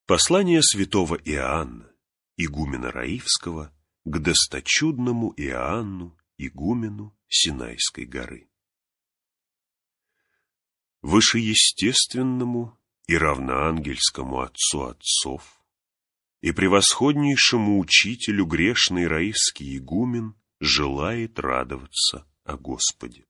Послание святого Иоанна, игумена Раивского, к досточудному Иоанну, игумену Синайской горы. Вышеестественному и равноангельскому Отцу отцов и превосходнейшему учителю грешный раивский игумен желает радоваться о Господе.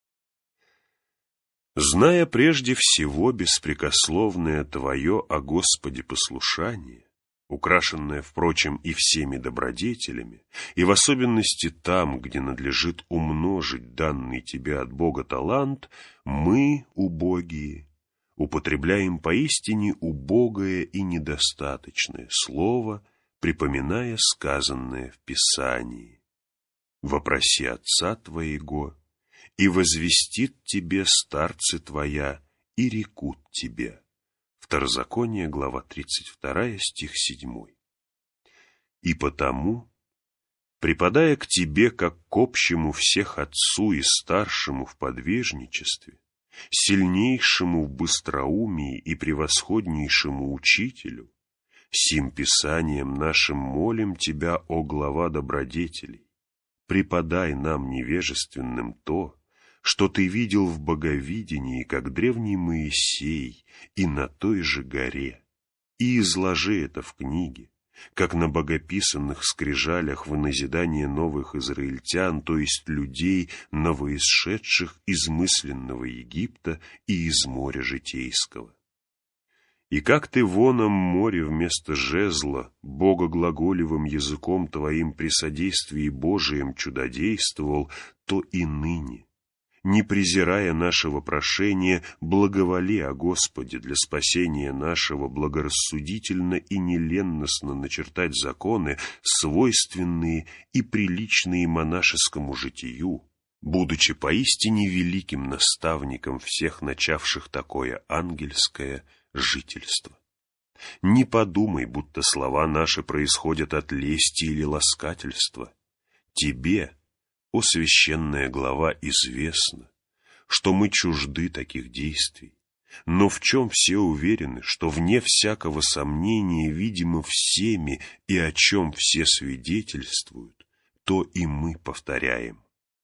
Зная прежде всего беспрекословное Твое о Господе послушание, украшенное, впрочем, и всеми добродетелями, и в особенности там, где надлежит умножить данный Тебе от Бога талант, мы, убогие, употребляем поистине убогое и недостаточное слово, припоминая сказанное в Писании: «Вопроси Отца Твоего, и возвестит тебе старцы твоя, и рекут тебе». Второзаконие, глава 32, стих 7. «И потому, припадая к тебе, как к общему всех отцу и старшему в подвижничестве, сильнейшему в быстроумии и превосходнейшему учителю, сим писанием нашим молим тебя, о глава добродетелей, преподай нам невежественным то, что ты видел в боговидении, как древний Моисей, и на той же горе, и изложи это в книге, как на богописанных скрижалях в назидание новых израильтян, то есть людей, новоисшедших из мысленного Египта и из моря житейского. И как ты в оном море вместо жезла, богоглаголевым языком твоим при содействии Божием чудодействовал, то и ныне, не презирая нашего прошения, благоволи о Господе для спасения нашего благорассудительно и неленностно начертать законы, свойственные и приличные монашескому житию, будучи поистине великим наставником всех начавших такое ангельское жительство. Не подумай, будто слова наши происходят от лести или ласкательства. Тебе, о священная глава, известно, что мы чужды таких действий, но в чем все уверены, что вне всякого сомнения видимо всеми и о чем все свидетельствуют, то и мы повторяем.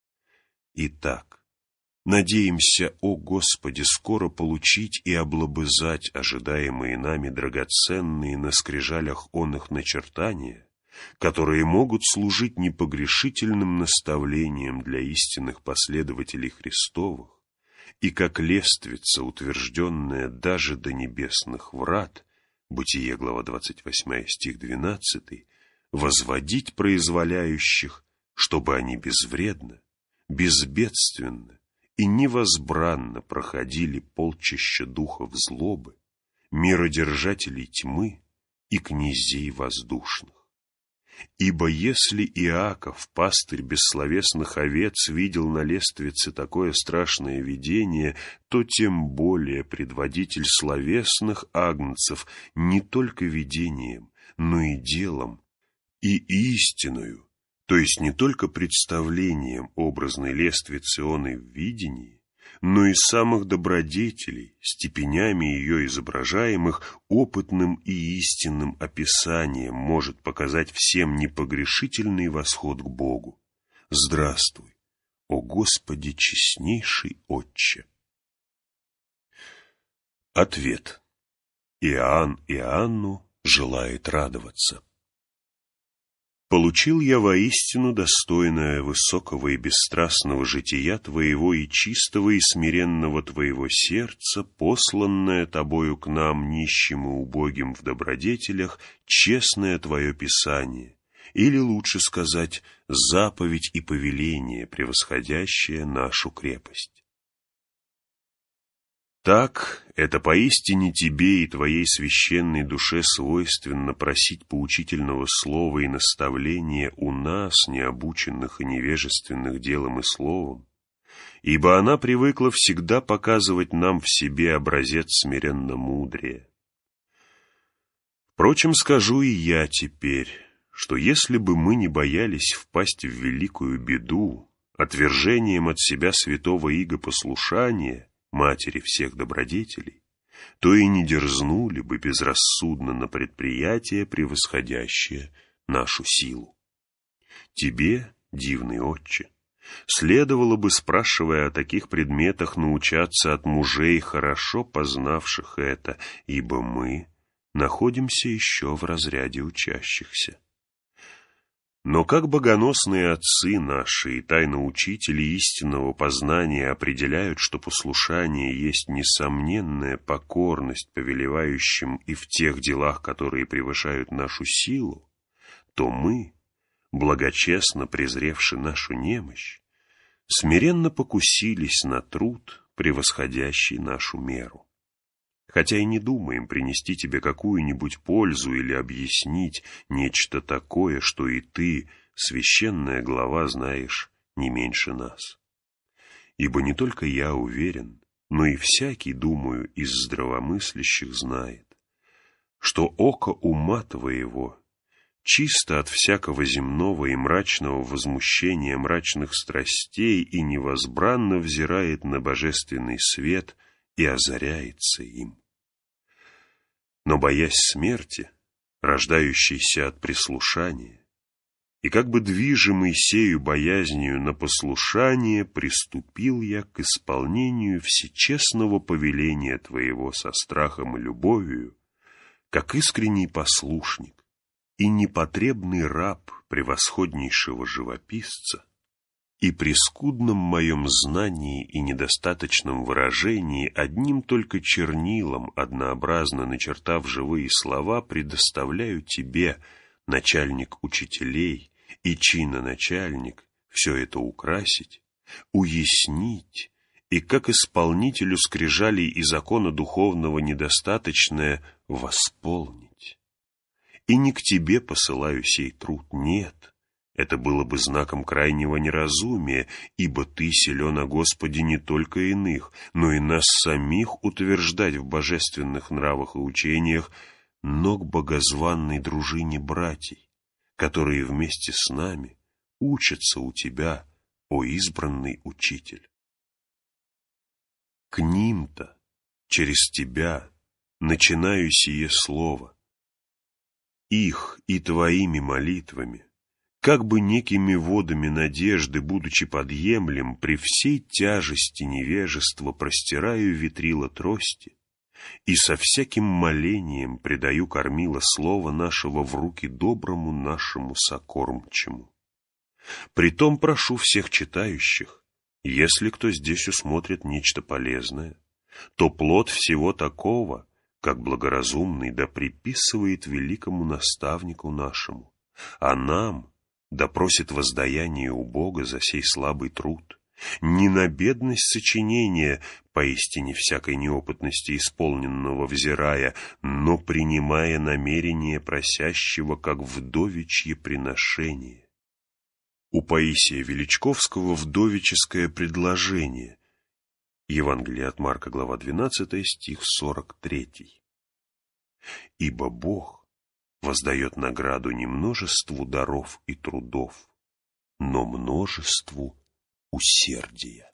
Итак, надеемся, о Господи, скоро получить и облобызать ожидаемые нами драгоценные на скрижалях оных начертания, которые могут служить непогрешительным наставлением для истинных последователей Христовых, и как лествица, утвержденная даже до небесных врат, Бытие, глава 28, стих 12, возводить произволяющих, чтобы они безвредно, безбедственно и невозбранно проходили полчища духов злобы, миродержателей тьмы и князей воздушных. Ибо если Иаков, пастырь бессловесных овец, видел на лествице такое страшное видение, то тем более предводитель словесных агнцев не только видением, но и делом, и истиною, то есть не только представлением образной лествицы оной в видении, но и самых добродетелей, степенями ее изображаемых, опытным и истинным описанием может показать всем непогрешительный восход к Богу. Здравствуй, о Господи, честнейший Отче! Ответ. Иоанн Иоанну желает радоваться. Получил я воистину достойное высокого и бесстрастного жития Твоего и чистого и смиренного Твоего сердца, посланное Тобою к нам, нищим и убогим в добродетелях, честное Твое Писание, или, лучше сказать, заповедь и повеление, превосходящее нашу крепость. Так, это поистине тебе и твоей священной душе свойственно просить поучительного слова и наставления у нас, необученных и невежественных делом и словом, ибо она привыкла всегда показывать нам в себе образец смиренно-мудрия. Впрочем, скажу и я теперь, что если бы мы не боялись впасть в великую беду отвержением от себя святого иго послушания, матери всех добродетелей, то и не дерзнули бы безрассудно на предприятие, превосходящее нашу силу. Тебе, дивный отче, следовало бы, спрашивая о таких предметах, научаться от мужей, хорошо познавших это, ибо мы находимся еще в разряде учащихся. Но как богоносные отцы наши и тайноучители истинного познания определяют, что послушание есть несомненная покорность повелевающим и в тех делах, которые превышают нашу силу, то мы, благочестно презревши нашу немощь, смиренно покусились на труд, превосходящий нашу меру. Хотя и не думаем принести тебе какую-нибудь пользу или объяснить нечто такое, что и ты, священная глава, знаешь не меньше нас. Ибо не только я уверен, но и всякий, думаю, из здравомыслящих знает, что око ума твоего чисто от всякого земного и мрачного возмущения мрачных страстей и невозбранно взирает на божественный свет и озаряется им. Но, боясь смерти, рождающейся от прислушания, и как бы движимый сею боязнью на послушание, приступил я к исполнению всечестного повеления твоего со страхом и любовью, как искренний послушник и непотребный раб превосходнейшего живописца, и при скудном моем знании и недостаточном выражении одним только чернилом, однообразно начертав живые слова, предоставляю тебе, начальник учителей и чиноначальник, все это украсить, уяснить и, как исполнителю скрижалей и закона духовного недостаточное, восполнить. И не к тебе посылаю сей труд, нет. Это было бы знаком крайнего неразумия, ибо ты силен о Господе не только иных, но и нас самих утверждать в божественных нравах и учениях, но к богозванной дружине братьей, которые вместе с нами учатся у тебя, о избранный учитель. К ним-то, через тебя, начинаю сие слово, их и твоими молитвами, как бы некими водами надежды, будучи подъемлем, при всей тяжести невежества простираю ветрила трости и со всяким молением предаю кормило слова нашего в руки доброму нашему сокормчему. Притом прошу всех читающих, если кто здесь усмотрит нечто полезное, то плод всего такого, как благоразумный, да приписывает великому наставнику нашему, а нам да просит воздаяние у Бога за сей слабый труд, не на бедность сочинения, поистине всякой неопытности исполненного взирая, но принимая намерение просящего, как вдовичье приношение. У Паисия Величковского вдовическое предложение. Евангелие от Марка, глава 12, стих 43. Ибо Бог воздает награду не множеству даров и трудов, но множеству усердия.